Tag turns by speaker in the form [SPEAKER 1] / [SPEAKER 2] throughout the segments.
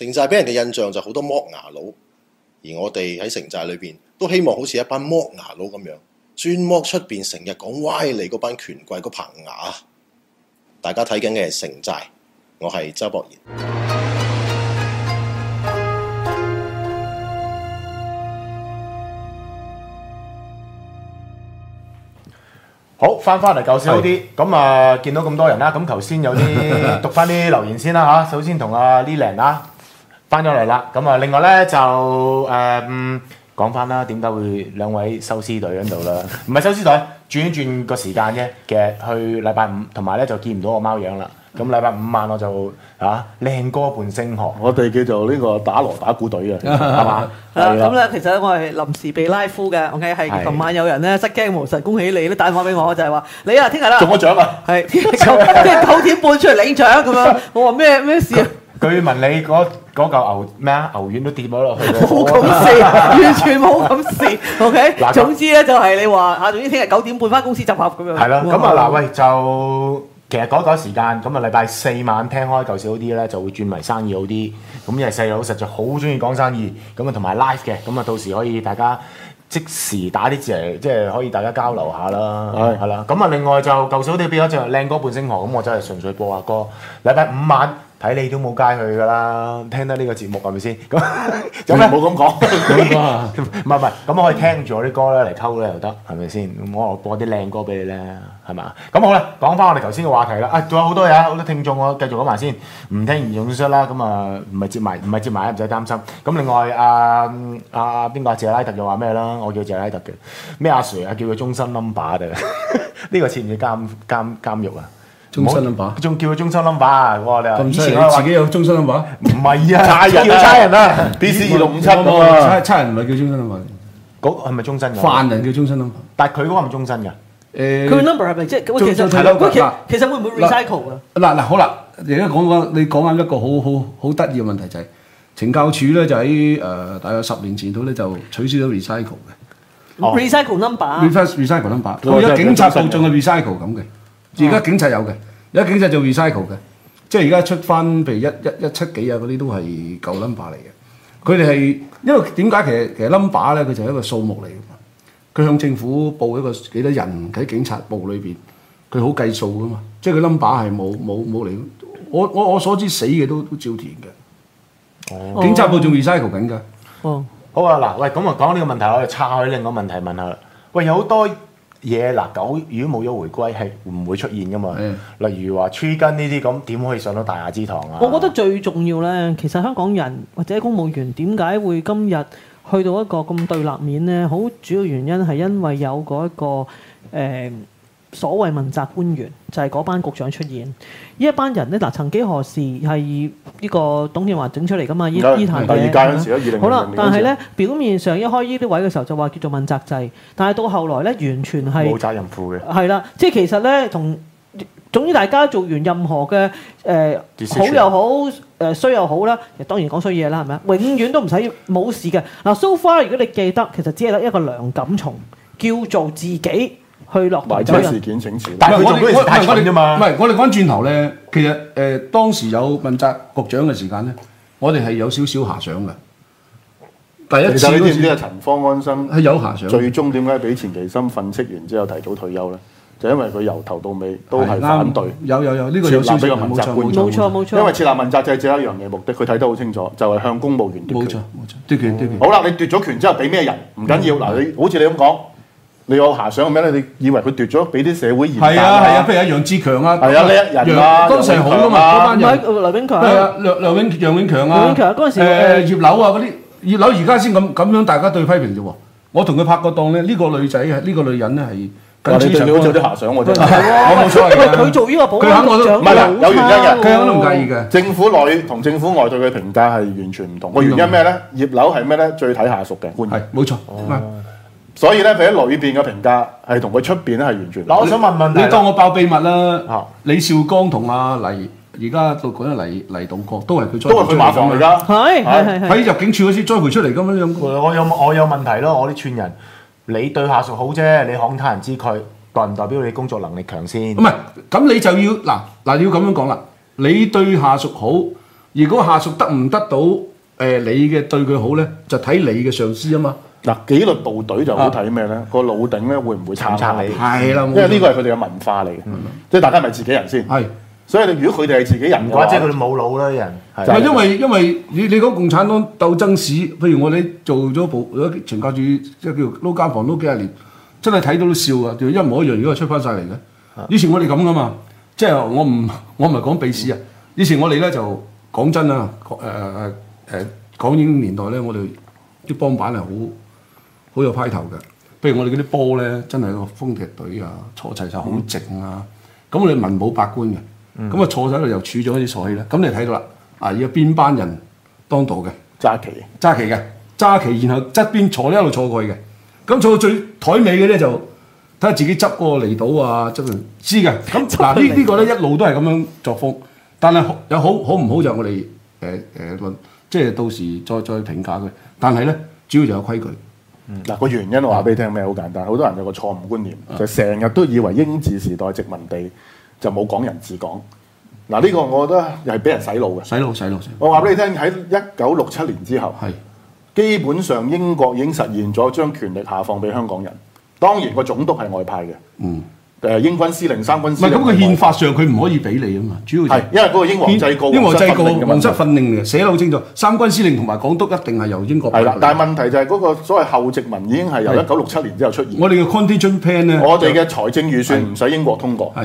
[SPEAKER 1] 城寨俾人嘅印象就好多剝牙佬，而我哋喺城寨裏邊都希望好似一班剝牙佬咁樣，專剝出邊成日講歪理嗰班權貴嗰棚牙。大家睇緊嘅係城寨，我係周博賢。
[SPEAKER 2] 好，翻嚟舊少啲，咁啊見到咁多人啦，咁頭先有啲讀翻啲留言先啦嚇。首先同阿 Lilian 啦翻咗嚟啦，咁啊另外咧就講翻啦，點解會兩位收屍隊喺度啦？唔係收屍隊，轉一轉個時間啫。其實去禮拜五，同埋咧就見唔到我貓樣啦。咁禮拜五晚我就靚歌伴星河，
[SPEAKER 3] 我哋叫做呢個打鑼打鼓隊嘅，係嘛？
[SPEAKER 4] 咁咧，其實我係臨時被拉夫嘅，OK， 係琴晚有人咧失驚無神，恭喜你咧打電話俾我，就係話你啊，聽日啦，
[SPEAKER 3] 中咗獎啊！
[SPEAKER 4] 係即係9點半出嚟領獎咁樣。我話咩事啊？
[SPEAKER 2] 據聞你嗰嚿牛丸都跌咗落去，
[SPEAKER 4] 冇咁事，完全冇咁事。OK，總之咧就係你話總之聽日9點半翻公司集合咁樣。
[SPEAKER 2] 係啦，咁啊嗱，喂就。其實改時間，咁啊禮拜4晚聽開舊少啲咧，就會轉為生意好啲。咁因為細佬實在好中意講生意，咁啊同埋 live 嘅，咁啊到時可以大家即時打啲字嚟，即係可以大家交流下啦。係啦，咁啊另外就舊少啲變咗就靚歌伴星河，咁我真係純粹播下歌。禮拜5晚睇你都冇街去㗎啦，聽得呢個節目係咪先？咁有咩冇咁講？唔係，咁我可以聽住我啲歌咧嚟溝咧又得，係咪先？咁我播啲靚歌俾你咧，係嘛？咁好啦，講翻我哋頭先嘅話題啦。仲有好多嘢，好多聽眾我繼續講埋先，唔聽嚴重損失啦。咁啊，唔係接埋，唔使擔心。咁另外邊個謝拉特又話咩啦？我叫謝拉特嘅咩阿 Sir 啊，叫佢終身 number 啊，呢個似唔似監獄啊？
[SPEAKER 5] 終身 number，
[SPEAKER 2] 仲叫佢終身 number 啊！哇，你
[SPEAKER 5] 以前自己有終身 number？
[SPEAKER 2] 唔係啊，
[SPEAKER 3] 差人啊 ，BC 2657啊，
[SPEAKER 5] 差人唔係叫終身 number，
[SPEAKER 2] 嗰係咪終身㗎？
[SPEAKER 5] 犯人叫終身 number，
[SPEAKER 2] 但係佢嗰個係咪終身㗎？
[SPEAKER 4] 佢 number 係咪即係其實會唔會 recycle 啊？
[SPEAKER 5] 嗱好啦，而家你講緊一個好得意嘅問題就係懲教署咧就喺大約10年前度咧就取消咗 recycle 嘅
[SPEAKER 4] recycle number，recycle
[SPEAKER 5] number， 而家警察部仲係 recycle 咁嘅。而家警察有嘅，而家警察做 recycle 嘅，即係而家出翻譬如171幾啊嗰啲都係舊 number 嚟嘅。佢哋係因為點解其實 number 咧佢就係一個數目嚟嘅嘛。佢向政府報一個幾多人喺警察部裏邊，佢好計數噶嘛。即係佢 number 係冇嚟。我所知死嘅都照填嘅。警察部仲 recycle 緊㗎。
[SPEAKER 2] 哦，好啊嗱，喂，咁啊講呢個問題，我哋岔開另一個問題問下啦。喂，有好多嘢嗱，狗如果冇咗回歸係會唔會出現噶嘛？例如話黐筋呢啲咁，點可以上到大雅之堂啊？
[SPEAKER 4] 我覺得最重要咧，其實香港人或者公務員點解會今日去到一個咁對立面咧？好主要原因係因為有嗰一個所謂問責官員，就係嗰班局長出現。呢一班人咧嗱，曾幾何時係呢個董建華整出嚟噶嘛？呢壇嘢。
[SPEAKER 3] 第二屆嗰時咯，2000年。
[SPEAKER 4] 好啦，但係咧表面上一開呢啲位嘅時候就話叫做問責制，但係到後來咧完全係
[SPEAKER 2] 冇責任負嘅。
[SPEAKER 4] 係啦，即係其實咧總之大家做完任何嘅好又好衰又好啦，當然講衰嘢啦，係咪啊？永遠都唔使冇事嘅。嗱 ，so far 如果你記得，其實只係得一個梁錦松叫做自己。去落台
[SPEAKER 3] 違規事件請辭，
[SPEAKER 2] 但係佢做嗰陣時太蠢啫嘛。
[SPEAKER 5] 唔係，我哋講轉頭咧，其實當時有問責局長嘅時間咧，我哋係有少少遐想嘅。第一次嗰時，
[SPEAKER 3] 陳方安生
[SPEAKER 5] 係有遐想。
[SPEAKER 3] 最終點解俾錢其琛訓斥完之後提早退休咧？就因為佢由頭到尾都係反對。
[SPEAKER 5] 有呢個有少少
[SPEAKER 3] 問責官。
[SPEAKER 4] 冇錯。因
[SPEAKER 3] 為設立問責制只有一樣嘢目的，佢睇得好清楚，就係向公務員奪權。
[SPEAKER 5] 冇錯，奪權。
[SPEAKER 3] 好啦，你奪咗權之後俾咩人唔緊要嗱，你好似你咁講。你有遐想係咩咧？你以為佢奪咗俾啲社會賢達
[SPEAKER 5] 啊？譬如阿楊志強啊，
[SPEAKER 3] 係啊，叻人啊，
[SPEAKER 5] 當時好噶嘛，嗰班人。
[SPEAKER 4] 梁永強
[SPEAKER 5] 係啊，楊永強啊，
[SPEAKER 4] 楊永強嗰陣時
[SPEAKER 5] 葉劉啊嗰啲，葉劉而家先咁樣大家對批評啫喎。我同佢拍過檔咧，呢個女仔係呢個女人咧係。
[SPEAKER 3] 你對佢好似有啲遐想喎，真係。
[SPEAKER 5] 我冇所謂嘅。
[SPEAKER 4] 佢做呢個保安局長，
[SPEAKER 3] 唔係啦，有原因嘅，
[SPEAKER 5] 佢肯都唔介意嘅。
[SPEAKER 3] 政府內同政府外對佢評價係完全唔同。個原因咩咧？葉劉係咩咧？最睇下屬嘅官員。
[SPEAKER 5] 係冇錯。
[SPEAKER 3] 所以咧，佢喺裏邊嘅評價係同佢出邊咧係完全。
[SPEAKER 2] 嗱，我想問
[SPEAKER 5] 你當我爆秘密啦。李少剛同阿黎而家到講緊黎棟國都係佢
[SPEAKER 3] 都係佢馬房嚟㗎。
[SPEAKER 4] 係
[SPEAKER 5] 喺入境處嗰時栽培出嚟咁樣。
[SPEAKER 2] 我有問題咯，我啲串人，你對下屬好啫，你慷他人之慨，代唔代表你工作能力強先？
[SPEAKER 5] 唔係，咁你就要嗱，你要咁樣講啦。你對下屬好， 而嗰個下屬得唔得到你嘅對佢好咧，就睇你嘅上司啊嘛。
[SPEAKER 3] 嗱，紀律部隊就好睇咩咧？個老頂咧會唔會撐
[SPEAKER 2] 撐你
[SPEAKER 5] 係啦，
[SPEAKER 3] 因為呢個係佢哋嘅文化嚟嘅，即係大家係咪自己人先？
[SPEAKER 5] 係。
[SPEAKER 3] 所以如果佢哋係自己人嘅話，
[SPEAKER 2] 或者佢哋冇腦啦，啲人係
[SPEAKER 3] 就係
[SPEAKER 5] 因為你講共產黨鬥爭史，譬如我哋做咗懲教處，即係叫撈監房撈幾廿年，真係睇到都笑啊！一模一樣，如果出翻晒嚟嘅。以前我哋咁噶嘛，即係我唔係講秘史啊。以前我哋咧就講真啊，港英年代咧，我哋啲幫辦係好有派頭嘅。譬如我哋嗰啲波咧，真係個風笛隊啊，坐齊晒好靜啊。咁我哋文武百官嘅。咁啊坐喺度又儲咗啲傻氣咧，咁你睇到啦，而家邊班人當道嘅
[SPEAKER 3] 揸旗
[SPEAKER 5] 嘅揸旗，然後側邊坐一路坐過去嘅，咁坐到最台尾嘅咧就睇下自己執嗰個離島啊，執佢知嘅。咁嗱呢個咧一路都係咁樣作風，但係有好唔好就我哋論，即係到時再評價佢。但係咧主要就有規矩。
[SPEAKER 3] 嗱個原因我話俾你聽咩好簡單，好多人有個錯誤觀念，就成日都以為英治時代殖民地就冇港人治港。嗱呢個我覺得又係俾人洗腦嘅。
[SPEAKER 5] 洗腦。
[SPEAKER 3] 我話俾你聽，喺1967年之後，
[SPEAKER 5] 係
[SPEAKER 3] 基本上英國已經實現咗將權力下放俾香港人。當然個總督係外派嘅，英軍司令、三軍司令。
[SPEAKER 5] 唔係咁，佢憲法上佢唔可以俾你啊嘛，主要
[SPEAKER 3] 係因為嗰個英皇制誥、
[SPEAKER 5] 皇室訓令嘅，寫得好清楚。三軍司令同埋港督一定係由英國派。
[SPEAKER 3] 係啦，但係問題就係嗰個所謂後殖民已經係由1967年之後出現。
[SPEAKER 5] 我哋嘅 contingent plan 咧，
[SPEAKER 3] 我哋嘅財政預算唔使英國通過。
[SPEAKER 5] 係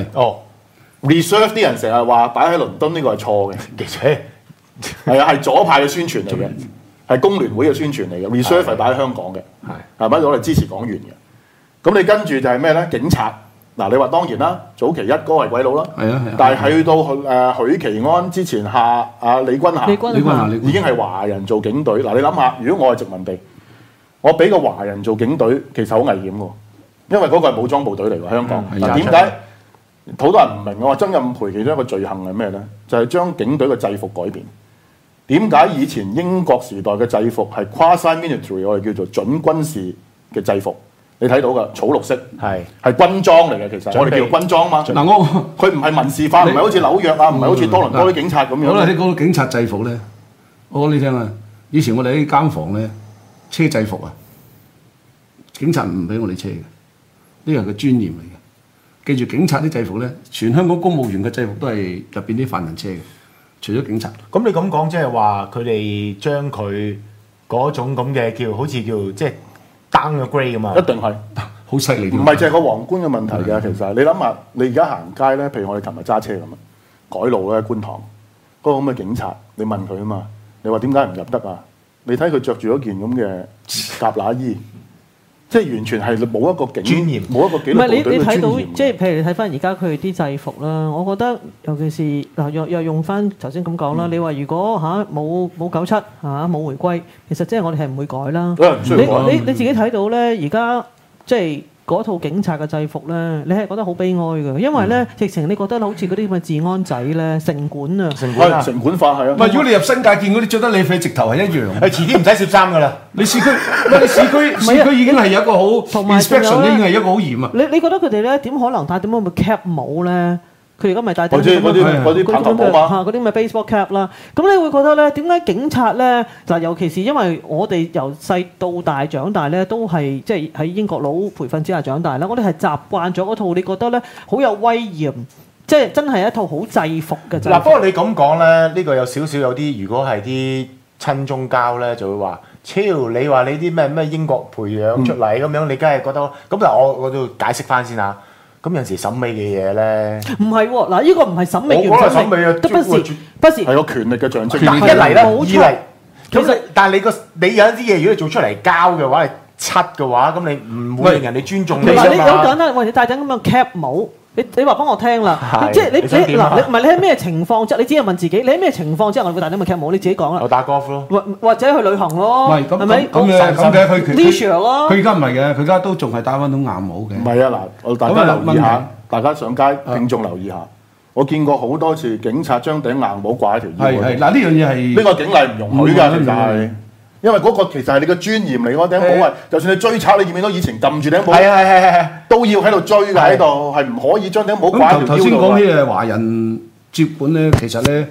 [SPEAKER 3] Reserve 啲人成日話擺喺倫敦呢個係錯嘅，
[SPEAKER 2] 記者
[SPEAKER 3] 係啊，係左派嘅宣傳嚟嘅，係工聯會嘅宣傳嚟嘅。Reserve 係擺喺香港嘅，係咪？我哋支持港元嘅。咁你跟住就係咩咧？警察嗱，你話當然啦，早期一哥係鬼佬啦，但係去到許其安之前下李君霞已經係華人做警隊。嗱，你諗下，如果我係殖民地，我俾個華人做警隊，其實好危險嘅，因為嗰個係武裝部隊嚟㗎，香港。嗱，點解？好多人唔明我話曾蔭培其中一個罪行係咩咧？就係將警隊嘅制服改變。點解以前英國時代嘅制服係 quasi-military， 我哋叫做準軍事嘅制服？你睇到㗎，草綠色係軍裝嚟嘅，其實我哋叫軍裝嘛。嗱，佢唔係民事化，唔係好似紐約啊，唔係好似多倫多啲警察咁樣。
[SPEAKER 5] 好啦，你講到警察制服咧，我講你聽啊，以前我哋喺監房咧，車制服啊，警察唔俾我哋車嘅，呢個係個尊嚴嚟嘅。記住，警察啲制服咧，全香港公務員嘅制服都係入邊啲犯人車嘅，除咗警察。
[SPEAKER 2] 咁你咁講，即係話佢哋將佢嗰種咁嘅叫好似叫即係 down 個 grade 咁嘛？
[SPEAKER 3] 一定係
[SPEAKER 5] 好犀利。
[SPEAKER 3] 唔係淨係個皇冠嘅問題嘅，其實你諗下，你而家行街咧，譬如我哋琴日揸車咁啊，改路咧觀塘嗰個咁嘅警察，你問佢啊嘛，你話點解唔入得啊？你睇佢着住一件咁嘅夾乸衣。即係完全係冇一個尊嚴，冇一個紀律部隊嘅尊嚴。唔係你睇到，即係譬如你睇翻而家佢啲制服啦，我覺得尤其是嗱，又用翻頭先咁講啦。你話如果冇97冇回歸，其實即係我哋係唔會改啦。你自己睇到咧，而家即係嗰套警察嘅制服咧，你係覺得好悲哀嘅，因為咧直情你覺得好似嗰啲咁嘅治安仔咧，城管啊，城管化係啊。
[SPEAKER 5] 唔係如果你入新界見嗰啲着得你肥，直頭係一樣。
[SPEAKER 2] 係遲啲唔使攝衫㗎啦。你市區
[SPEAKER 5] 已經係有一個好 inspection 已經係一個好嚴啊。
[SPEAKER 4] 你覺得佢哋咧點可能戴點樣嘅 cap 帽咧？佢而家咪戴
[SPEAKER 3] 嗰啲棒球帽嘛，
[SPEAKER 4] 嗰啲咪 baseball cap 啦。咁你會覺得咧，點解警察咧嗱，尤其是因為我哋由細到大長大咧，都係即係喺英國佬培訓之下長大啦。我哋係習慣咗嗰套，你覺得咧好有威嚴，即係真係一套好制服嘅。
[SPEAKER 2] 嗱，不過你咁講咧，呢個有少少有啲，如果係啲親中膠咧，就會話：超你話你啲咩英國培養出嚟咁樣，你梗係覺得咁。但係我都解釋翻先嚇。咁有陣時審美嘅嘢咧，唔係喎，嗱，呢個唔係審美嘅審美啊，都不是係個權力嘅象徵。一嚟啦，二嚟，其實但係你有一啲嘢，如果你做出嚟膠嘅話，係漆嘅話，咁你唔會令人哋尊重你㗎嘛。你有簡單，喂，你戴緊咁嘅 cap 帽，你話幫我聽啦，即係你嗱，你唔係你喺咩情況之下？你只係問自己，你喺咩情況之下我會戴啲咁嘅 cap 帽？你自己講啦。我打 golf 咯，或者去旅行咯，係咪？咁嘅佢 leisure 咯。佢而家唔係嘅，佢而家都仲係戴翻種硬帽嘅。唔係啊，嗱，我大家留意下，大家上街聽眾留意下，我見過好多次警察將頂硬帽掛喺條腰。係嗱，呢樣嘢係呢個警例唔容許㗎，其實係。因為嗰個其實係你嘅尊嚴嚟，嗰頂帽係，就算你追賊，你見唔見到以前撳住頂帽？係，都要喺度追㗎，喺度係唔可以將頂帽掛喺條腰度。頭先講啲華人接管咧，其實咧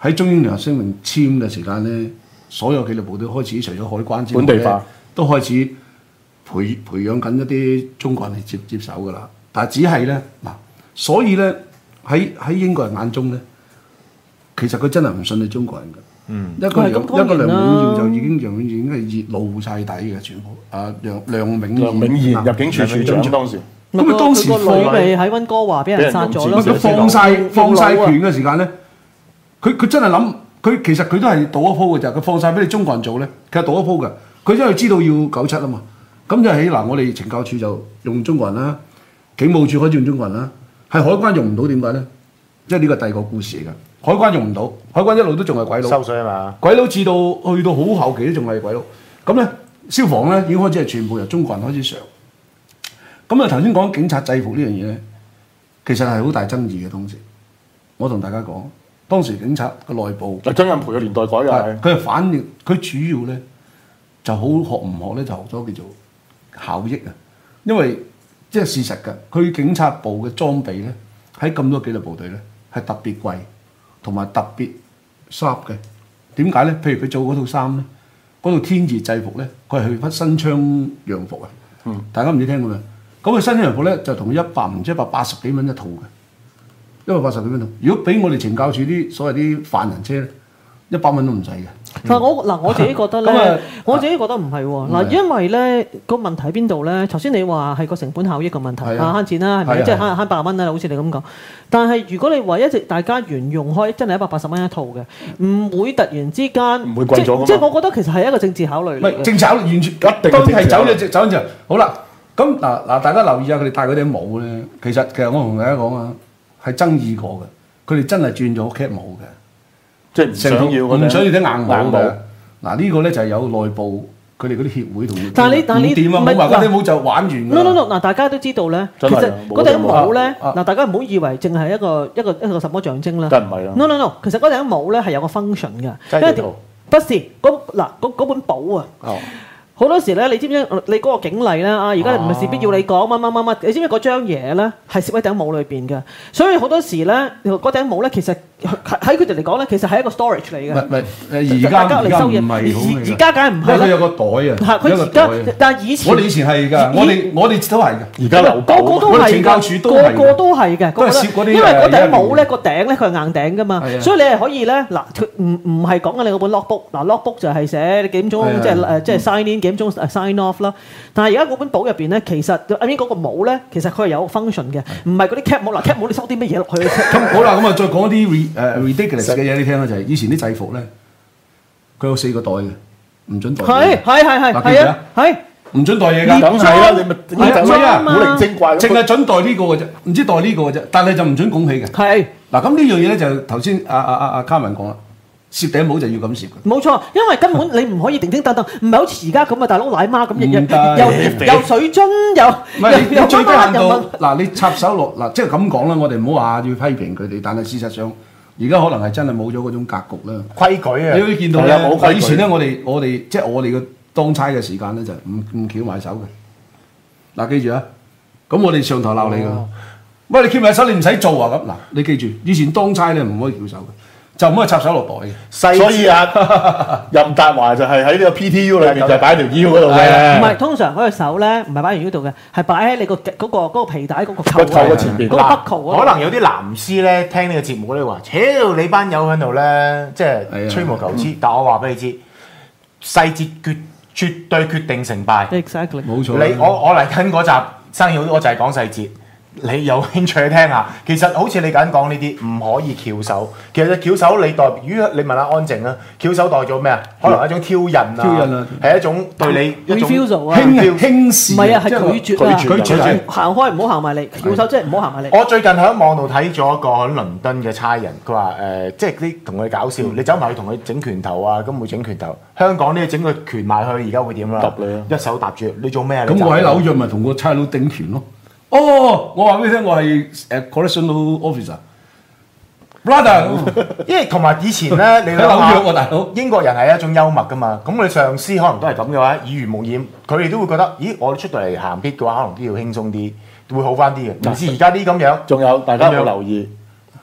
[SPEAKER 5] 喺中英聯合聲明簽嘅時間咧，所有紀律部隊開始除咗海關之外
[SPEAKER 3] 本地化，
[SPEAKER 5] 都開始培養緊一啲中國人嚟接手㗎啦。但係只係咧嗱，所以咧喺英國人眼中咧，其實佢真係唔信你中國人㗎。一個梁永耀就已經係熱露晒底嘅，全部梁永
[SPEAKER 3] 賢入境處處長當時。
[SPEAKER 5] 咁佢當時
[SPEAKER 4] 個女咪喺溫哥華俾人殺咗咯。
[SPEAKER 5] 佢放晒權嘅時間咧，佢真係諗，其實佢都係賭一鋪嘅啫。佢放晒俾你中國人做咧，其實賭一鋪嘅。佢因為知道要97啊嘛，咁就喺嗱，我哋懲教處就用中國人啦，警務處開始用中國人啦，係海關用唔到，點解咧？即係呢個第二個故事嚟㗎。海關用唔到，海關一路都仲係鬼佬
[SPEAKER 2] 收水啊嘛，
[SPEAKER 5] 鬼佬至到去到好後期都仲係鬼佬。咁咧消防咧已經開始係全部由中國人開始上。咁啊頭先講警察制服呢樣嘢咧，其實係好大爭議嘅當時。我同大家講，當時警察嘅內部，
[SPEAKER 3] 曾蔭培嘅年代改嘅，
[SPEAKER 5] 佢係反應，佢主要咧就好學唔學咧，就學咗叫做效益啊。因為即係事實㗎，佢警察部嘅裝備咧喺咁多紀律部隊咧係特別貴。同埋特別 sharp 嘅，點解咧？譬如佢做嗰套衫咧，嗰套天字制服咧，佢係去翻新昌洋服啊！大家唔知聽過未？咁佢新昌洋服咧就同180幾蚊一套嘅，180幾蚊套。如果俾我哋懲教處啲所謂啲犯人車咧，100蚊都唔使嘅。
[SPEAKER 4] 但係我自己覺得咧，我自己覺得唔係喎。嗱，因為咧個問題喺邊度咧？頭先你話係個成本效益嘅問題，慳錢啦，係咪？即係慳100蚊啦，好似你咁講。但係如果你話一直大家沿用開，真係180蚊一套嘅，唔會突然之間
[SPEAKER 3] 唔會貴咗。
[SPEAKER 4] 即係我覺得其實係一個政治考慮嚟嘅。
[SPEAKER 5] 政治考慮完全一定當然係走咗好啦。咁嗱，大家留意下佢哋戴嗰頂帽咧，其實我同大家講啊，係爭議過嘅。佢哋真係轉咗 cap 帽嘅。
[SPEAKER 3] 即係唔想要
[SPEAKER 5] 啲硬帽嘅。嗱呢個咧就係有內部佢哋嗰啲協會同佢。
[SPEAKER 4] 但係你
[SPEAKER 5] 點啊？冇話嗰啲帽就玩完㗎。
[SPEAKER 4] 嗱，大家都知道咧，其實嗰頂帽咧，嗱大家唔好以為淨係一個什麼象徵啦。
[SPEAKER 3] 梗唔係啦。
[SPEAKER 4] No，其實嗰頂帽咧係有個 function 㗎。因為不是嗰本簿啊。好多時咧，你知唔知你嗰個警例咧啊？而家唔係事必要你講乜，你知唔知嗰張嘢咧係攝喺頂帽裏邊嘅？所以好多時咧，嗰頂帽咧其實喺佢哋嚟講咧，其實係一個 storage 嚟嘅。
[SPEAKER 5] 而家嚟收嘢，
[SPEAKER 4] 而家梗係唔係啦。
[SPEAKER 5] 佢有個袋啊，
[SPEAKER 4] 佢而家，但係以前
[SPEAKER 5] 我哋以前係㗎，我哋都係嘅。
[SPEAKER 3] 而家留
[SPEAKER 4] 個個都係㗎，個個都係嘅。因為嗰頂帽咧個頂咧佢係硬頂㗎嘛，所以你係可以咧嗱，唔係講緊你嗰本 logbook 嗱 logbook 就係寫你幾點鐘即係 sign in。幾點鐘 sign off 啦？但係而家嗰本簿入邊咧，其實嗰個帽咧，其實佢係有 function 嘅，唔係嗰啲 cap 帽。嗱 cap 帽你收啲乜嘢落去？
[SPEAKER 5] 咁好啦，咁啊再講啲ridiculous 嘅嘢你聽啦，就係以前啲制服咧，佢有4個袋嘅，唔準袋。
[SPEAKER 4] 係啊，係
[SPEAKER 5] 唔準袋嘢㗎。
[SPEAKER 3] 梗係啦，你咪古靈精怪，
[SPEAKER 5] 淨係準袋呢個嘅啫，唔知袋呢個嘅啫，但係就唔準拱起嘅。
[SPEAKER 4] 係
[SPEAKER 5] 嗱，咁呢樣嘢咧就頭先阿卡文講啦。攝頂帽就要咁攝嘅，
[SPEAKER 4] 冇錯，因為根本你唔可以叮叮當當，唔係好似而家咁啊，大佬奶媽咁又水樽又
[SPEAKER 5] 最低限度嗱，你插手落嗱，即係咁講啦，我哋唔好話要批評佢哋，但係事實上而家可能係真係冇咗嗰種格局啦，
[SPEAKER 2] 規矩啊，
[SPEAKER 5] 你會見到咧，以前咧我哋即係我哋嘅當差嘅時間咧就唔翹埋手嘅，嗱記住啊，咁我哋上頭鬧你㗎，喂你翹埋手你唔使做啊咁，嗱你記住，以前當差咧唔可以翹手嘅。就唔可以插手落袋嘅，
[SPEAKER 3] 所以任達華就係喺呢個 PTU 裏邊就擺條腰嗰度嘅。
[SPEAKER 4] 唔係，通常嗰隻手咧唔係擺喺腰度嘅，係擺喺你嗰個皮帶嗰個扣
[SPEAKER 3] 嘅前邊。
[SPEAKER 4] 嗰個北扣
[SPEAKER 2] 可能有啲藍絲咧聽呢個節目咧話，屌你班友喺度咧，即係吹毛求疵。但我話俾你知，細節絕對決定成敗。
[SPEAKER 4] Exactly，
[SPEAKER 5] 冇錯。
[SPEAKER 2] 我嚟緊嗰集生意好，我就係講細節。你有興趣聽下，其實好似你緊講呢啲唔可以翹手。其實翹手你代表，如果你問下安靜啦，翹手代咗咩啊？可能係一種挑釁啊，係一種對你一種
[SPEAKER 5] 輕視，
[SPEAKER 4] 唔係啊，係拒絕啊，拒絕行開唔好行埋嚟，翹手即係唔好行埋嚟。
[SPEAKER 2] 我最近喺網度睇咗一個喺倫敦嘅差人，佢話即係啲同佢搞笑，你走埋去同佢整拳頭啊，咁會整拳頭。香港呢整個拳埋去，而家會點啦？一手搭住，你做咩啊？
[SPEAKER 5] 咁我喺紐約咪同個差佬頂拳咯。哦，我話俾你聽，我係correctional officer，brother。
[SPEAKER 2] 因為同埋以前咧，你諗
[SPEAKER 5] 紐約喎大佬，
[SPEAKER 2] 英國人係一種幽默噶嘛。咁你上司可能都係咁嘅話，耳濡目染，佢哋都會覺得，咦，我出到嚟行 pit 嘅話，可能都要輕鬆啲，會好翻啲嘅。唔似而家啲咁樣。
[SPEAKER 3] 仲有大家有冇留意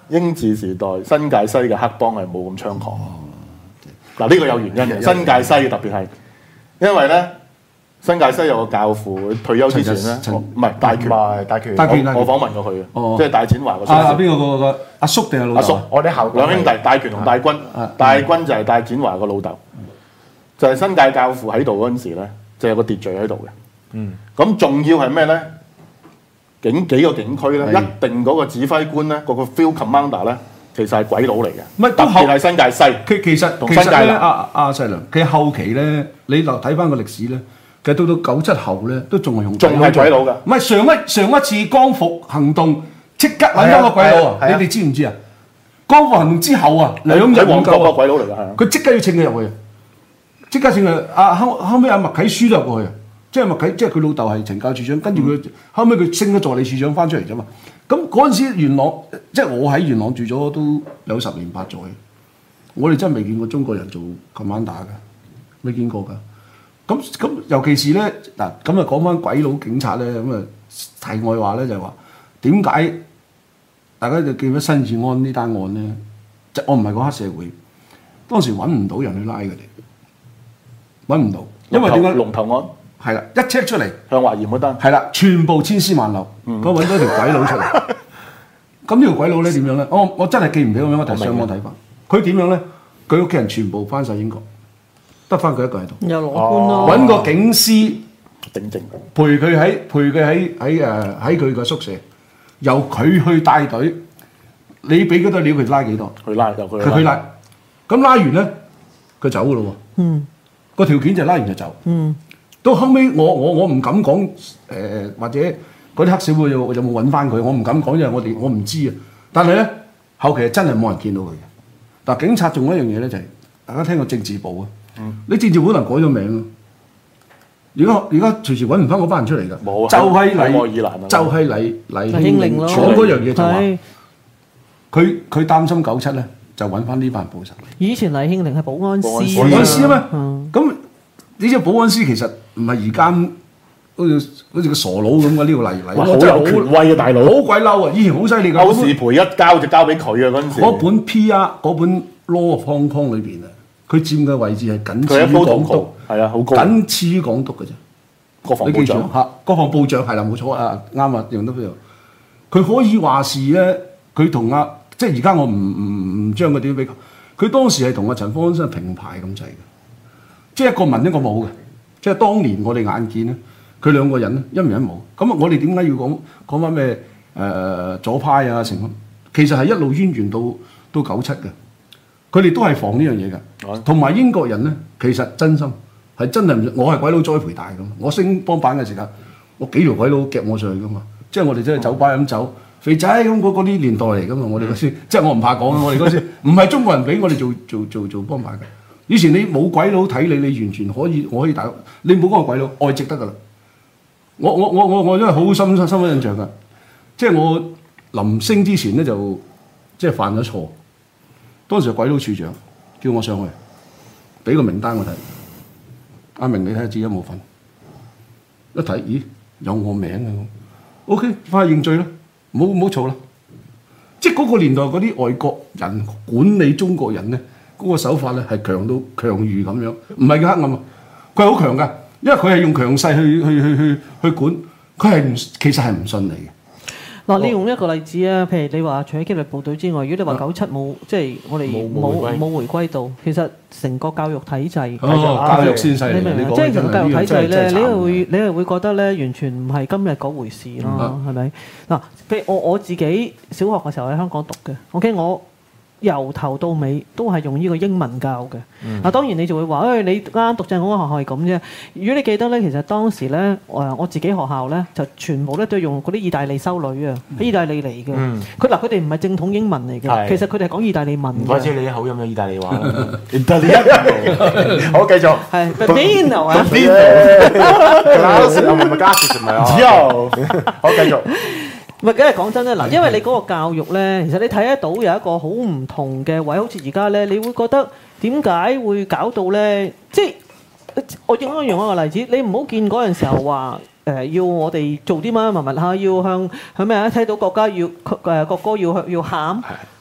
[SPEAKER 3] 英治時代新界西嘅黑幫係冇咁猖狂。嗱呢個有原因嘅，新界西特別係因為咧新界西有個教父退休之前咧，唔係大權，我訪問過佢嘅，即係大展華個。
[SPEAKER 5] 邊個阿叔定係老豆？
[SPEAKER 3] 阿叔，
[SPEAKER 2] 我哋後
[SPEAKER 3] 兩兄弟大權同大軍，大軍就係大展華個老豆，就係新界教父喺度嗰陣時咧，就有個秩序喺度嘅。咁仲要係咩咧？幾個警區咧，一定嗰個指揮官咧，嗰個 field commander 咧，其實係鬼佬嚟嘅。
[SPEAKER 5] 唔係
[SPEAKER 3] 特別係新界西。
[SPEAKER 5] 其實
[SPEAKER 3] 同新界
[SPEAKER 5] 咧，阿細良，佢後期咧，你就睇翻個歷史咧，其實到97後咧，都仲係用
[SPEAKER 3] 仲係鬼佬㗎。
[SPEAKER 5] 唔係上一次光復行動，即刻揾咗個鬼佬啊！你哋知唔知啊？光復行動之後啊，2日
[SPEAKER 3] 旺角個鬼佬嚟㗎，係啊。
[SPEAKER 5] 佢即刻要請佢入去，即刻請佢。後尾阿麥啟書都入過去。即係麥啟，即係佢老豆係懲教處長，跟住佢後尾佢升咗助理處長翻出嚟啫嘛。咁嗰陣時元朗，即係我喺元朗住咗都有10年8載，我哋真係未見過中國人做 commander 㗎，未見過㗎。咁尤其是咧嗱，咁啊講翻鬼佬警察咧，咁啊題外話咧就係話點解大家就記得新治安呢單案咧？即係我唔係講黑社會，當時揾唔到人去拉佢哋，揾唔到，因為點解
[SPEAKER 3] 龍頭案？
[SPEAKER 5] 係啦，一 check 出嚟
[SPEAKER 3] 向華嚴嗰單，
[SPEAKER 5] 係啦，全部千絲萬縷，咁揾到條鬼佬出嚟。咁呢條鬼佬咧點樣咧？我真係記唔起咁樣，我睇上網睇翻。佢點樣咧？佢屋企人全部翻晒英國，得翻佢一個喺度。
[SPEAKER 4] 又攞官咯。
[SPEAKER 5] 揾個警司
[SPEAKER 3] 頂正，
[SPEAKER 5] 陪佢喺佢個宿舍，由佢去帶隊。你俾嗰多料佢拉幾多？
[SPEAKER 3] 佢拉就佢
[SPEAKER 5] 佢拉。咁拉完咧，佢走噶咯喎。個條件就拉完就走。到後尾我唔敢講或者嗰啲黑社會有冇揾翻佢，我唔敢講，因為我唔知啊。但係咧後期係真係冇人見到佢嘅。但警察仲有一樣嘢咧，就係大家聽過政治部啊。你政治部可能改咗名咯。而家隨時揾唔翻嗰班人出嚟㗎。
[SPEAKER 3] 冇，
[SPEAKER 5] 就係
[SPEAKER 3] 愛爾蘭啊，
[SPEAKER 5] 就係黎
[SPEAKER 4] 興寧咯。
[SPEAKER 5] 講嗰樣嘢就話佢擔心97咧，就揾翻呢班人報仇。
[SPEAKER 4] 以前黎興寧係保安司，
[SPEAKER 5] 保安司啊嘛。咁呢隻保安司其實唔係而家好似個傻佬咁嘅，呢個黎
[SPEAKER 3] 好有權威嘅大佬，
[SPEAKER 5] 好鬼嬲啊！以前好犀利㗎。
[SPEAKER 3] 歐士培一交就交俾佢啊！嗰陣時
[SPEAKER 5] 嗰本 PR 嗰本 Law of Hong Kong 裏邊啊，佢佔嘅位置係僅次於港督，
[SPEAKER 3] 係啊，好高，
[SPEAKER 5] 僅次於港督嘅啫。
[SPEAKER 3] 國防部長
[SPEAKER 5] 嚇，國防部長係啦，冇錯啊，啱啊，用得非常。佢可以話事咧，佢同即係而家我唔將佢點比較，佢當時係同陳方安生平排咁滯嘅。即係一個文一個武嘅，即係當年我哋眼見咧，佢兩個人咧一文一武。咁我哋點解要講翻咩左派啊成？其實係一路淵源到97嘅，佢哋都係防呢樣嘢嘅。同埋英國人咧，其實真心係真係我係鬼佬栽培大咁。我升幫辦嘅時間，我幾條鬼佬夾我上去噶嘛。即係我哋真係酒吧飲酒，肥仔咁嗰啲年代嚟噶嘛。我哋嗰時即係我唔怕講啊！我哋嗰時唔係中國人俾我哋做幫辦嘅。以前你冇鬼佬睇你，你完全可以，我可以大，你唔好講個鬼佬，愛值得噶啦。我真係好深刻印象噶，即係我臨升之前咧就即係犯咗錯。當時係鬼佬處長叫我上去，俾個名單我睇。阿明，你睇下自己有冇份？一睇，咦，有我名嘅咁。OK， 翻去認罪啦，唔好嘈啦。即係嗰個年代嗰啲外國人管理中國人咧。嗰個手法咧係強到強如咁樣，唔係叫黑暗啊！佢係好強㗎，因為佢係用強勢去管，佢係其實係唔信你嘅。嗱，
[SPEAKER 4] 你用一個例子啊，譬如你話除咗紀律部隊之外，如果你話97冇，即係我哋冇回歸到，其實成個教育體制，
[SPEAKER 5] 教育先犀利。
[SPEAKER 4] 你明唔明？即係成個教育體制咧，你係會覺得咧，完全唔係今日嗰回事咯，係咪？嗱，譬如我自己小學嘅時候喺香港讀嘅 ，OK 我。由頭到尾都係用呢個英文教嘅。嗱，當然你就會話，你啱啱讀正嗰個學校係咁啫。如果你記得咧，其實當時咧，我自己學校咧就全部咧都用嗰啲意大利修女啊，喺意大利嚟嘅。佢哋唔係正統英文嚟嘅，其實佢哋係講意大利文嘅。唔怪之你口音有意大利話啦。意大利人，好繼續。係 Bambino 啊。Bambino。唔係加詞唔係啊。好繼續。唔係，梗係講真咧，嗱，因為你嗰個教育咧，其實你睇得到有一個好唔同嘅位，好似而家咧，你會覺得點解會搞到咧？即係我用一個例子，你唔好見嗰陣時候話要我哋做啲乜乜物嚇，要向咩啊？睇到國家要國歌要喊。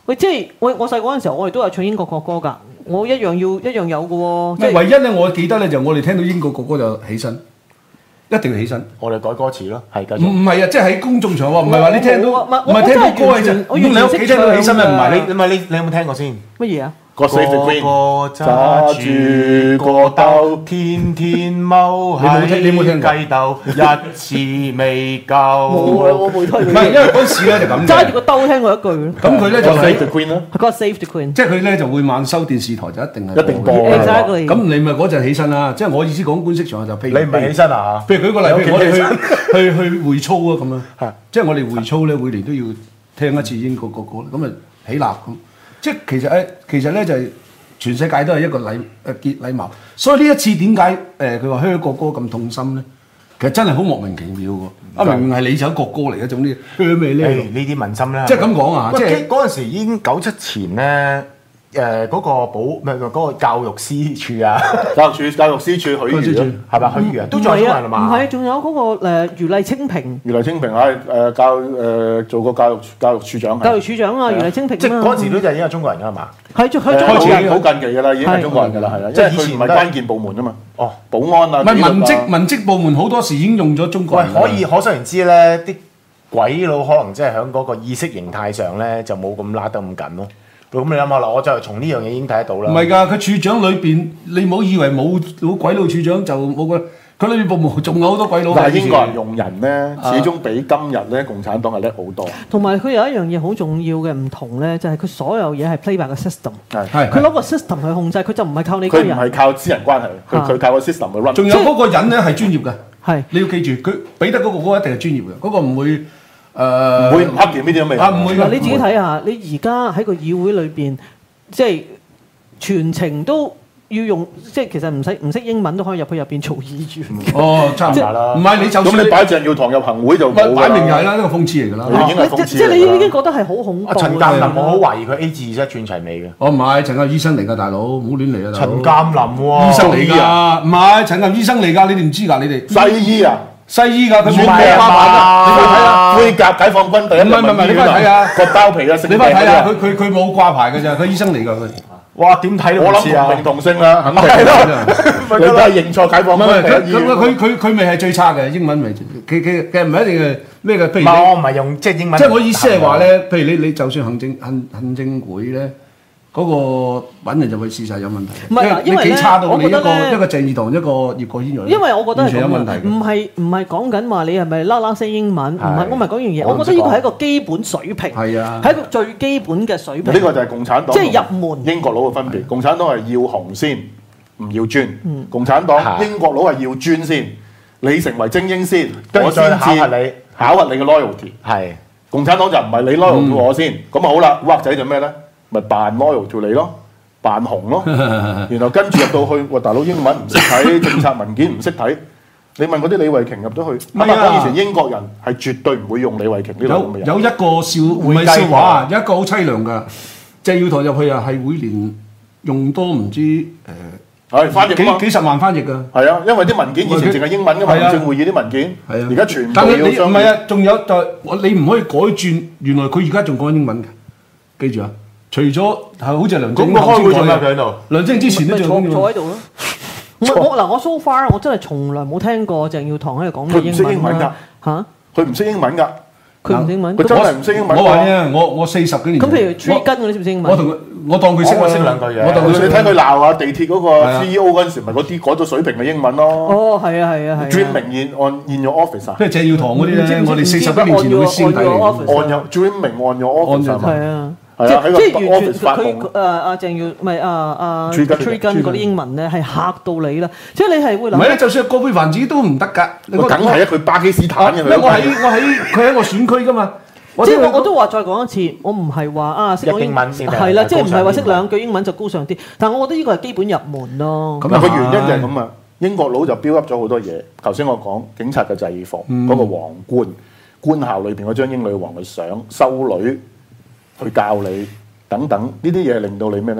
[SPEAKER 4] 喂，即係我細個嗰陣時候，我哋都有唱英國國歌㗎，我一樣有嘅喎。即係
[SPEAKER 5] 唯一咧，我記得咧就我哋聽到英國國歌就起身，一定要起身。
[SPEAKER 2] 我哋改歌詞咯，係繼續。
[SPEAKER 5] 唔係啊，即係喺公眾場喎，唔係話你聽到，唔係聽到歌嘅啫。咁你屋企聽到起身咧，唔係
[SPEAKER 2] 你有冇聽過先？
[SPEAKER 4] 乜嘢啊？
[SPEAKER 3] 個 Save the Queen，
[SPEAKER 2] 揸住個兜，天天踎喺
[SPEAKER 5] 你冇聽過
[SPEAKER 2] 雞竇，一次未夠。
[SPEAKER 4] 冇啊，我冇聽過。
[SPEAKER 5] 唔係，因為嗰陣時咧就咁嘅。
[SPEAKER 4] 揸住個兜聽過一句。
[SPEAKER 5] 咁佢咧就
[SPEAKER 3] Save the Queen 啦，
[SPEAKER 4] 係嗰個 Save the Queen。
[SPEAKER 5] 即係佢咧就會晚收電視台就一定係
[SPEAKER 3] 一定播
[SPEAKER 5] 嘅。
[SPEAKER 4] Exactly。
[SPEAKER 5] 咁你咪嗰陣起身啦，即係我意思講官式場合就譬如
[SPEAKER 2] 你唔係起身啊？
[SPEAKER 5] 譬如舉個例，譬如我哋去會操啊咁樣
[SPEAKER 3] 係，
[SPEAKER 5] 即係我哋會操咧，每年都要聽一次英國國歌，咁啊起立咁。即係其實咧就係全世界都係一個結禮貌，所以呢一次點解佢話噓國歌咁痛心咧？其實真係好莫名其妙喎！明明係你首國歌嚟嘅，總之噓咩咧？
[SPEAKER 2] 呢啲民心啦，
[SPEAKER 5] 即係咁講啊！即係
[SPEAKER 2] 嗰陣時已經97前咧。嗰個教育司處啊，
[SPEAKER 3] 教育司處許如咯，
[SPEAKER 2] 係咪許如啊？都仲有人嘛？
[SPEAKER 4] 唔係，仲有嗰個余麗清平。
[SPEAKER 3] 余麗清平做過教育處長。
[SPEAKER 4] 教育處長啊，余麗清平。
[SPEAKER 2] 即係嗰陣時都就已經係中國人㗎嘛？
[SPEAKER 4] 係中國
[SPEAKER 3] 人。好近期㗎啦，已經係中國人㗎啦，係啦，因為佢唔係關鍵部門啊嘛。哦，保安啊。
[SPEAKER 5] 唔係文職部門好多時已經用咗中國人。
[SPEAKER 2] 可想而知咧，啲鬼佬可能即係喺嗰個意識形態上咧，就冇咁拉得咁緊咯。咁你諗下啦，我就係從呢樣嘢已經睇得到啦。
[SPEAKER 5] 唔係㗎，佢處長裏邊，你唔好以為冇鬼佬處長就冇個，佢裏邊部門仲有好多鬼佬。
[SPEAKER 3] 但係英國人用人咧，始終比今日咧共產黨係叻好多。
[SPEAKER 4] 同埋佢有一樣嘢好重要嘅唔同咧，就係佢所有嘢係 play by 個 system。
[SPEAKER 3] 係。
[SPEAKER 4] 佢攞個 system 去控制，佢就唔係靠你個人。
[SPEAKER 3] 佢唔係靠私人關係，佢靠個 system 去 run。
[SPEAKER 5] 仲有嗰個人咧係專業嘅，
[SPEAKER 4] 係你
[SPEAKER 5] 要記住，佢俾得嗰個歌一定係專業嘅，嗰個唔會。
[SPEAKER 3] 唔會唔黑點呢啲咁嘅嘢。
[SPEAKER 5] 唔會
[SPEAKER 4] 嗱，你自己睇下，你而家喺個議會裏邊，即係全程都要用，即係其實唔識英文都可以入邊做議員。
[SPEAKER 5] 哦，差唔多啦。唔係你就算
[SPEAKER 3] 咁你擺鄭耀堂入行會就冇㗎啦。
[SPEAKER 5] 擺明就係啦，呢個諷刺嚟㗎啦。
[SPEAKER 3] 已經係諷刺。
[SPEAKER 4] 即係你已經覺得係好恐怖。
[SPEAKER 2] 陳鑑林，我好懷疑佢 A 字一串齊尾嘅。
[SPEAKER 5] 我唔係陳鑑醫生嚟㗎，大佬，唔好亂嚟啊！
[SPEAKER 2] 陳鑑林喎，
[SPEAKER 5] 醫生嚟㗎，唔係陳鑑醫生嚟㗎，你哋唔知㗎，你哋
[SPEAKER 3] 西醫啊？
[SPEAKER 5] 西醫㗎，佢冇
[SPEAKER 2] 掛
[SPEAKER 5] 牌㗎，你去睇下
[SPEAKER 3] 灰甲解放軍第一
[SPEAKER 5] 唔係，你翻睇下
[SPEAKER 3] 割包皮啊，
[SPEAKER 5] 你翻睇下佢冇掛牌㗎咋，佢醫生嚟㗎佢。
[SPEAKER 2] 哇！點睇都
[SPEAKER 3] 我
[SPEAKER 2] 唔似啊！
[SPEAKER 3] 諗同名同姓啦，肯定係咯。你都係認錯解放軍第一醫院。
[SPEAKER 5] 佢咪係最差嘅英文咪？佢唔係一定係咩嘅？譬如
[SPEAKER 2] 我唔係用即係英文。
[SPEAKER 5] 即係我意思係話咧，譬如你就算行政會咧。嗰個揾人就會事實有問題。
[SPEAKER 4] 唔係，因為
[SPEAKER 5] 你幾差到你一個
[SPEAKER 4] 鄭
[SPEAKER 5] 義堂一個葉國謙
[SPEAKER 4] 因為我覺得係
[SPEAKER 5] 有問題。
[SPEAKER 4] 唔係講緊話你係咪啦聲英文？唔係，我唔係講樣嘢。我覺得呢個係一個基本水平。
[SPEAKER 5] 係啊，
[SPEAKER 4] 係一個最基本嘅水平。
[SPEAKER 3] 呢個就係共產黨
[SPEAKER 4] 即係入門
[SPEAKER 3] 英國佬嘅分別。共產黨係要紅先，唔要專。共產黨英國佬係要專先，你成為精英先，我先至考核你嘅 loyalty。
[SPEAKER 2] 係
[SPEAKER 3] 共產黨就唔係你 loyal to 我先，咁好啦，烏仔就咩咧？咪扮 loyal to 你咯，扮紅咯，然後跟住入到去，哇大佬英文唔識睇，政策文件唔識睇，你問嗰啲李慧瓊入咗去，啱啱講以前英國人係絕對唔會用李慧瓊呢類咁嘅人。
[SPEAKER 5] 有一個唔係笑話，有一個好凄涼㗎，鄭耀堂入去啊，係每年用多唔知
[SPEAKER 3] 係翻譯
[SPEAKER 5] 幾十萬翻譯㗎。
[SPEAKER 3] 係啊，因為啲文件以前淨係英文㗎嘛，行政會議啲文件，而家全部要雙語。
[SPEAKER 5] 但係你唔係啊，仲有就你唔可以改轉，原來佢而家仲講英文嘅，記住啊！除咗係好似梁振英
[SPEAKER 2] 咁開會做咩佢喺度？
[SPEAKER 5] 梁振英之前都
[SPEAKER 4] 坐喺度咯。我 so far 我真係從來冇聽過鄭耀堂喺度講咩英文㗎嚇。
[SPEAKER 3] 佢唔識英文㗎。
[SPEAKER 4] 佢唔識英文。
[SPEAKER 3] 佢真係唔識英文。
[SPEAKER 5] 我話啫，我40幾年。
[SPEAKER 4] 咁譬如 Tree 根嗰啲識唔識英文？
[SPEAKER 5] 我當佢識
[SPEAKER 2] 兩句嘢。
[SPEAKER 3] 你睇佢鬧啊地鐵嗰個 CEO 嗰陣時，咪嗰啲嗰種水平嘅英文咯。
[SPEAKER 4] 哦，係啊。
[SPEAKER 3] Dreaming in your office 啊。
[SPEAKER 5] 即係鄭耀堂嗰啲咧，我哋40幾年前會先睇嚟。
[SPEAKER 3] Dreaming on your office
[SPEAKER 4] 係啊。
[SPEAKER 3] 係啊，喺個
[SPEAKER 4] 即係完全
[SPEAKER 3] office 發夢。
[SPEAKER 4] 阿鄭耀唔係阿 Tree 根嗰啲英文咧係嚇到你啦！即係你係會諗。
[SPEAKER 5] 唔係咧，就算係葛珮帆自己都唔得㗎。
[SPEAKER 3] 梗係啊，佢巴基斯坦嘅。
[SPEAKER 5] 佢喺我選區㗎嘛。
[SPEAKER 4] 即係我都話再講一次，我唔係話啊識講英文係啦，即係唔係話識兩句英文就高尚啲。但係我覺得呢個係基本入門咯。
[SPEAKER 3] 咁個原因就係咁啊！英國佬就標up咗好多嘢。頭先我講警察嘅制服，嗰個皇冠，官校裏邊嗰張英女王嘅相，修女去教你等等，呢啲嘢令到你咩咧？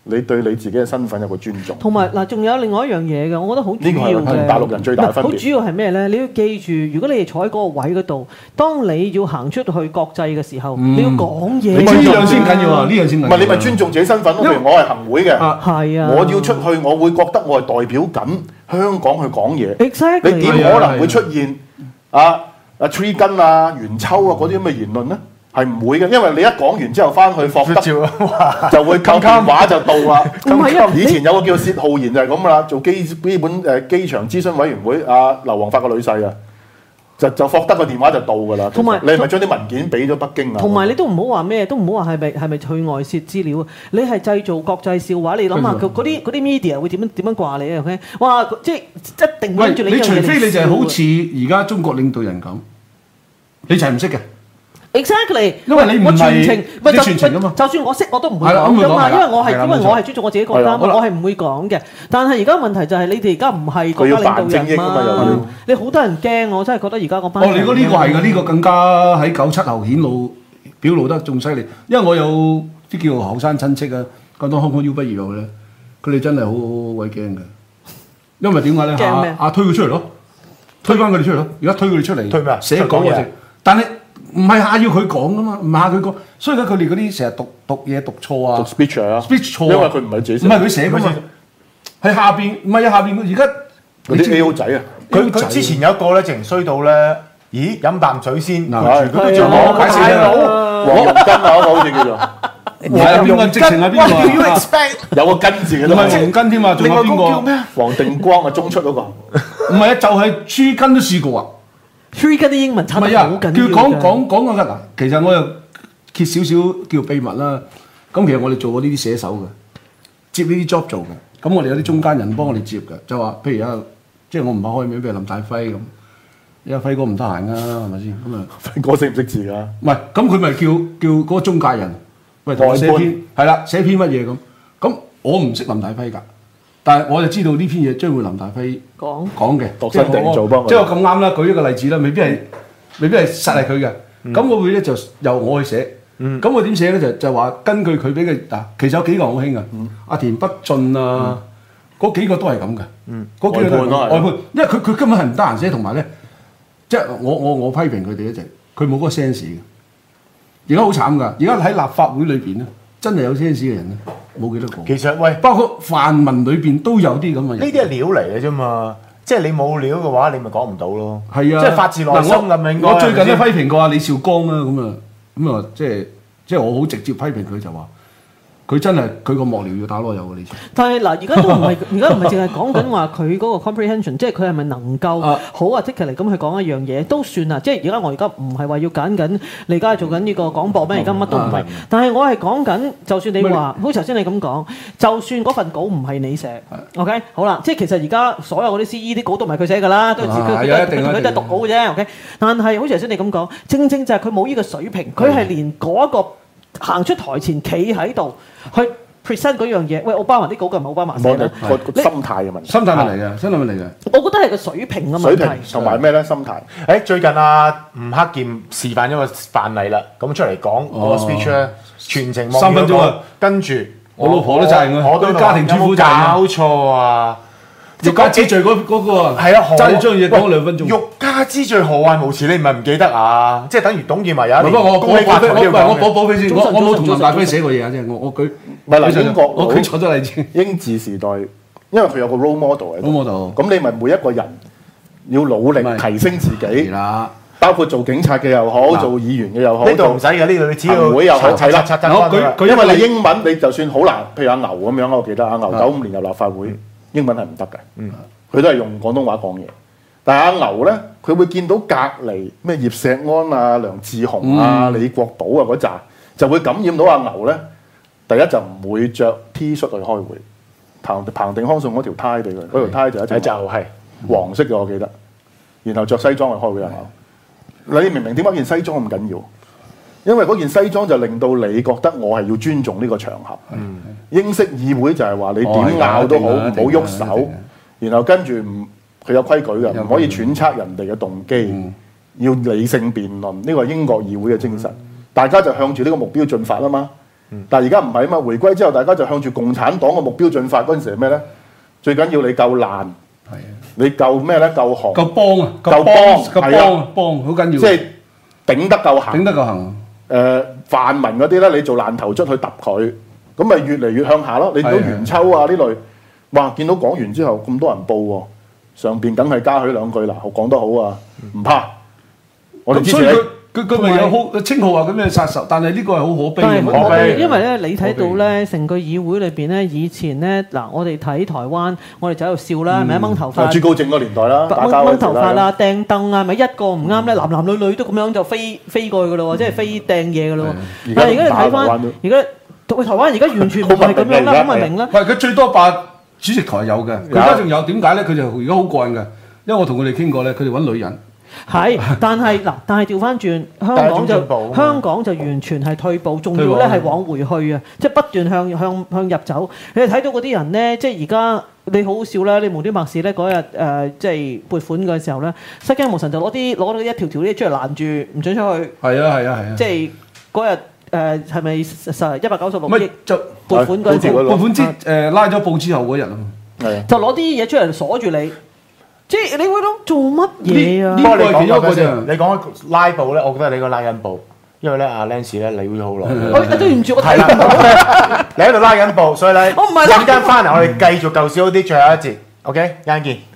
[SPEAKER 3] 你對你自己嘅身份有個尊重。
[SPEAKER 4] 同埋嗱，仲有另外一樣嘢嘅，我覺得好主
[SPEAKER 3] 呢個
[SPEAKER 4] 要嘅。
[SPEAKER 3] 係同大陸人最大分別。
[SPEAKER 4] 好主要係咩咧？你要記住，如果你係坐喺嗰個位嗰度，當你要行出去國際嘅時候，你要講嘢。
[SPEAKER 5] 呢樣先緊要啊！呢樣先緊要。
[SPEAKER 3] 唔係你咪尊重自己身份咯。譬如我係行會嘅，
[SPEAKER 4] 係啊，
[SPEAKER 3] 我要出去，我會覺得我係代表緊香港去講嘢。
[SPEAKER 4] Exactly
[SPEAKER 3] 你點可能會出現Tree 根啊、元秋啊嗰啲咁嘅言論咧？係唔會嘅，因為你一講完之後翻去霍德就會靠電話就到啦。
[SPEAKER 4] 唔係啊，
[SPEAKER 3] 以前有個叫薛浩然就係咁啦，做基本機場諮詢委員會，劉皇發個女婿啊，就霍德個電話就到㗎啦。
[SPEAKER 4] 同埋
[SPEAKER 3] 你係咪將啲文件俾咗北京啊？
[SPEAKER 4] 同埋你都唔好話咩，都唔好話係咪去外泄資料啊！你係製造國際笑話，你諗下嗰啲 media 會點樣掛你啊？ OK， 哇！即係一定會跟住你。
[SPEAKER 5] 你除非你就係好似而家中國領導人咁，你就係唔識嘅。
[SPEAKER 4] Exactly，
[SPEAKER 5] 因為你唔係你傳情啊嘛，
[SPEAKER 4] 就算我識我都唔會講㗎嘛，因為我係尊重我自己國家，我係唔會講嘅。但係而家問題就係你哋而家唔係國家領導人嘛，你好多人驚，我真係覺得而家嗰班。
[SPEAKER 5] 你講呢個係㗎，呢個更加喺97後顯露表露得仲犀利，因為我有啲叫後生親戚啊，咁當香港 U 畢業後咧，佢哋真係好鬼驚㗎，因為點解咧？推佢出嚟咯，推翻佢哋出嚟咯，而家推佢哋出嚟，
[SPEAKER 2] 推咩啊？
[SPEAKER 5] 寫稿嗰時，但係。唔係下要佢講噶嘛，唔係下佢講，所以咧佢哋嗰啲成日讀嘢讀錯啊，
[SPEAKER 3] 讀 speech 啊
[SPEAKER 5] ，speech 錯，
[SPEAKER 3] 因為佢唔係自己寫，
[SPEAKER 5] 唔係佢寫噶嘛，喺下邊，唔係啊下邊，而家
[SPEAKER 3] 嗰啲 A.O. 仔啊，
[SPEAKER 2] 佢之前有一個咧，直情衰到咧，咦飲啖水先，
[SPEAKER 5] 佢
[SPEAKER 2] 佢仲攞解釋佬，
[SPEAKER 3] 黃容根啊，好似叫做，
[SPEAKER 5] 邊個直情係邊個？
[SPEAKER 3] 有個根字嘅，
[SPEAKER 5] 唔係黃根添嘛，仲有邊個？
[SPEAKER 2] 叫咩？
[SPEAKER 3] 黃定光啊，中出嗰個，
[SPEAKER 5] 唔係啊，就係豬根都試過啊。
[SPEAKER 4] Tree 嗰啲英文差得好緊要㗎。
[SPEAKER 5] 佢講個嗱，其實我又揭少少叫秘密啦。咁其實我哋做過呢啲寫手嘅，接呢啲 job 做嘅。咁我哋有啲中間人幫我哋接嘅，就話譬如即係我唔怕開名，譬如林大輝咁，因為輝哥唔得閒啊，係咪先？咁啊，
[SPEAKER 3] 輝哥識唔識字㗎？
[SPEAKER 5] 唔係，咁佢咪叫嗰個中介人，喂，同我寫篇係啦，寫篇乜嘢咁？咁我唔識林大輝㗎。但係我就知道呢篇嘢將會林大輝講嘅，
[SPEAKER 3] 度身訂造幫佢。
[SPEAKER 5] 即係我咁啱啦，舉一個例子啦，未必係實係佢嘅。咁我會咧就由我去寫。咁我點寫咧就話根據佢俾嘅嗱，其實有幾個好興嘅，阿田北俊啊，嗰幾個都係咁嘅。嗰幾個都係外判，因為佢根本係唔得閒寫，同埋咧，即係我批評佢哋咧就佢冇嗰個 sense 嘅。而家好慘㗎，而家喺立法會裏邊咧，真係有 sense 嘅人咧。冇幾多個，
[SPEAKER 2] 其實喂，
[SPEAKER 5] 包括泛民裏邊都有啲咁嘅人。
[SPEAKER 2] 呢啲係料嚟嘅啫嘛，即係你冇料嘅話，你咪講唔到咯。
[SPEAKER 5] 係啊，
[SPEAKER 2] 即係發自內心咁應該。
[SPEAKER 5] 我最近都批評過阿李兆光啦，咁啊，即係我好直接批評佢就話。佢真係佢個幕僚要打籮柚嘅呢次。
[SPEAKER 4] 但係嗱，而家都唔係，而家唔係淨係講緊話佢嗰個 comprehension，即係佢係咪能夠好 articulate 咁去講一樣嘢都算啦。即係而家我而家唔係話要揀緊，你而家係做緊呢個廣播咩？而家乜都唔係。但係我係講緊，就算你話，好似頭先你咁講，就算嗰份稿唔係你寫 ，OK， 好啦，即係其實而家所有嗰啲 CE 啲稿都唔係佢寫㗎啦，都係佢都係讀稿嘅啫 ，OK。但係好似頭先你咁講，正正就係佢冇呢個水平，佢係連嗰一個。行出台前企喺度去 present 嗰樣嘢，喂，奧巴馬啲稿嘅唔係奧巴馬寫啦，
[SPEAKER 3] 個心態嘅問題，
[SPEAKER 5] 心態問題嘅，心態問題嘅。
[SPEAKER 4] 我覺得係個水平嘅問題。
[SPEAKER 3] 水平同埋咩咧？心態。
[SPEAKER 2] 最近吳克儉示範咗個範例啦，咁出嚟講個 speech 咧，全程
[SPEAKER 5] 3分鐘啊，
[SPEAKER 2] 跟住
[SPEAKER 5] 我老婆都責任
[SPEAKER 2] 我都
[SPEAKER 5] 家庭主婦責任。
[SPEAKER 2] 搞錯啊！
[SPEAKER 5] 欲加之罪嗰個啊，
[SPEAKER 2] 係啊，
[SPEAKER 5] 揸住張嘢講2分鐘。
[SPEAKER 2] 欲加之罪何患無辭？你唔係唔記得啊？即係等於董建華有一年
[SPEAKER 5] 我補飛先，我冇同林大輝寫過嘢啊！即係我舉
[SPEAKER 3] 唔係嗱，英國
[SPEAKER 5] 我舉錯咗例子。
[SPEAKER 3] 英治時代，因為佢有個 role model 喺度，咁你咪每一個人要努力提升自己啦。包括做警察嘅又好，做議員嘅又好，
[SPEAKER 2] 呢度唔使嘅，呢度你只要
[SPEAKER 3] 會又好，係啦。
[SPEAKER 2] 佢
[SPEAKER 3] 因為你英文你就算好難，譬如阿牛咁樣，我記得阿牛95年入立法會。英文係唔得嘅，佢都係用廣東話講嘢。但係阿牛咧，佢會見到隔離咩葉錫安啊、梁智鴻啊、李國寶啊嗰扎，就會感染到阿牛咧。第一就唔會着 T 恤去開會，彭定康送嗰條呔俾佢，嗰條呔就一就係黃色嘅，我記得。然後着西裝去開會阿牛。你明唔明點解件西裝咁緊要？因為嗰件西裝就令到你覺得我係要尊重呢個場合。英式議會就係話你點拗都好，唔好喐手，然後跟住佢有規矩嘅，唔可以揣測人哋嘅動機，要理性辯論。呢個係英國議會嘅精神，大家就向住呢個目標進發啊嘛。 但係而家唔係啊嘛，回歸之後大家就向住共產黨嘅目標進發嗰陣時係咩咧？最緊要你夠爛，你夠咩咧？夠紅，
[SPEAKER 5] 夠幫啊，
[SPEAKER 3] 夠幫係啊
[SPEAKER 5] 幫好緊要，
[SPEAKER 3] 即係頂得夠行，
[SPEAKER 5] 頂得夠行。
[SPEAKER 3] 泛民嗰啲咧，你做爛頭卒去揼佢，咁咪越嚟越向下咯。你見到元秋啊呢類，哇！見到講完之後咁多人報喎，上邊梗係加許兩句啦，講得好啊，唔怕。我哋支持你。
[SPEAKER 5] 佢咪有好稱號話佢咩殺手，但係呢個係好可悲嘅
[SPEAKER 4] 可
[SPEAKER 5] 問題。
[SPEAKER 4] 因為咧，你睇到咧，成個議會裏邊咧，以前咧嗱，我哋睇台灣，我哋就喺度笑啦，係咪掹頭髮？
[SPEAKER 3] 朱高正個年代啦，打交
[SPEAKER 4] 掹頭髮啦，掟燈啊，咪一個唔啱咧，男男女女都咁樣就飛過去噶咯喎，即係飛掟嘢噶咯喎。但係而家你睇翻，而家台灣而家完全唔係咁樣啦，好文明啦。
[SPEAKER 5] 喂，佢最多霸主席台有嘅，佢而家仲有點解咧？佢就而家好過癮嘅，因為我同佢哋傾過咧，佢哋揾女人。
[SPEAKER 4] 係，但係調翻轉，香港就完全係退步，仲要咧係往回去啊！即係不斷向入走。你哋睇到嗰啲人咧，即係而家你好好笑啦！你無端白事咧嗰日即係撥款嘅時候咧，失驚無神就攞到一條啲出嚟攔住，唔準出去。係
[SPEAKER 5] 啊！
[SPEAKER 4] 即係嗰日係咪196億
[SPEAKER 5] 就
[SPEAKER 4] 撥款嗰陣？
[SPEAKER 5] 撥款拉咗布之後嗰日啊，
[SPEAKER 4] 就攞啲嘢出嚟鎖住你。即係你會諗做乜嘢啊？
[SPEAKER 2] 不過你講咗嗰陣，你講拉布咧，我覺得你個拉緊布，因為咧阿 Lance 咧理會好耐。
[SPEAKER 4] 我對唔住，我睇唔
[SPEAKER 2] 到。你喺度拉緊布，所以咧，
[SPEAKER 4] 我唔係
[SPEAKER 2] 陣間翻嚟，我哋繼續舊少啲最後一節。OK，陣間見。